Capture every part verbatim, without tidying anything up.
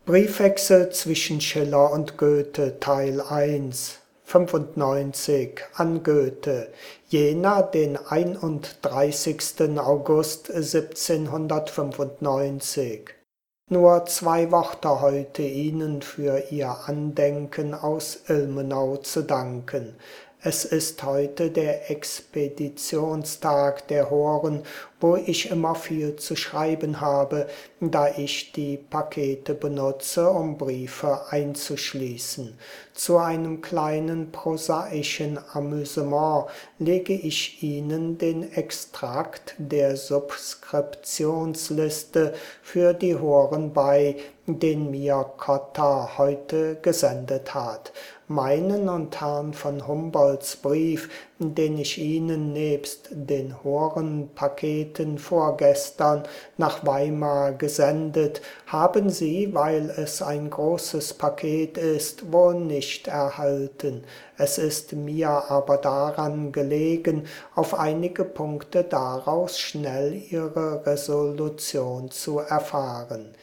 Briefwechsel zwischen Schiller und Goethe Teil eins fünfundneunzig an Goethe, Jena, den einunddreißigsten August siebzehnhundertfünfundneunzig. Nur zwei Worte heute Ihnen für Ihr Andenken aus Ilmenau zu danken. Es ist heute der Expeditionstag der Horen, wo ich immer viel zu schreiben habe, da ich die Pakete benutze, um Briefe einzuschließen. Zu einem kleinen prosaischen Amüsement lege ich Ihnen den Extrakt der Subskriptionsliste für die Horen bei, den mir Cotta heute gesendet hat. Meinen und Herrn von Humboldts Brief, den ich Ihnen nebst den Horenpaketen vorgestern nach Weimar gesendet, haben Sie, weil es ein großes Paket ist, wohl nicht erhalten. Es ist mir aber daran gelegen, auf einige Punkte daraus schnell Ihre Resolution zu erfahren.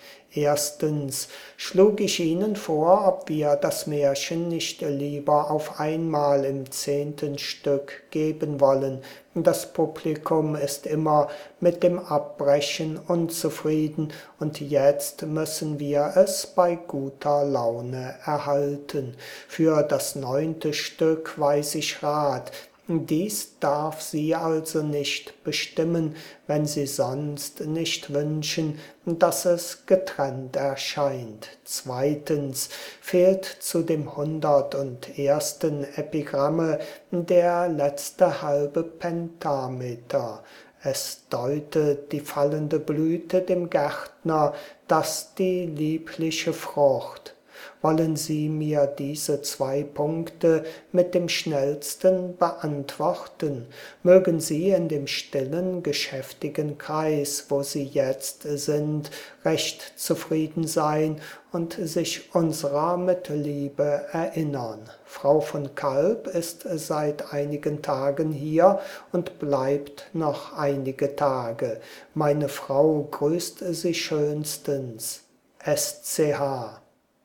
Erstens schlug ich Ihnen vor, ob wir das Märchen nicht lieber auf einmal im zehnten Stück geben wollen. Das Publikum ist immer mit dem Abbrechen unzufrieden, und jetzt müssen wir es bei guter Laune erhalten. Für das neunte Stück weiß ich Rat. Dies darf Sie also nicht bestimmen, wenn Sie sonst nicht wünschen, dass es getrennt erscheint. Zweitens fehlt zu dem hundertundersten Epigramme der letzte halbe Pentameter. Es deutet die fallende Blüte dem Gärtner, das die liebliche Frucht. Wollen Sie mir diese zwei Punkte mit dem schnellsten beantworten? Mögen Sie in dem stillen, geschäftigen Kreis, wo Sie jetzt sind, recht zufrieden sein und sich unserer mit Liebe erinnern. Frau von Kalb ist seit einigen Tagen hier und bleibt noch einige Tage. Meine Frau grüßt Sie schönstens. S C H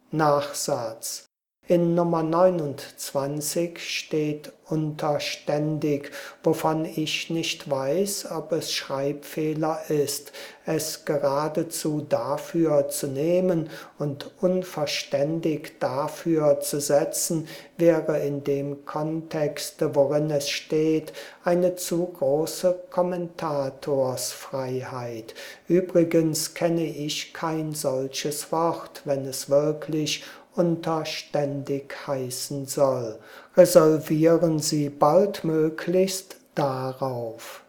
Nachsatz. In Nummer neunundzwanzig steht unterständig, wovon ich nicht weiß, ob es Schreibfehler ist. Es geradezu dafür zu nehmen und unverständig dafür zu setzen, wäre in dem Kontexte, worin es steht, eine zu große Kommentatorsfreiheit. Übrigens kenne ich kein solches Wort, wenn es wirklich unterständig heißen soll. Resolvieren Sie baldmöglichst darauf.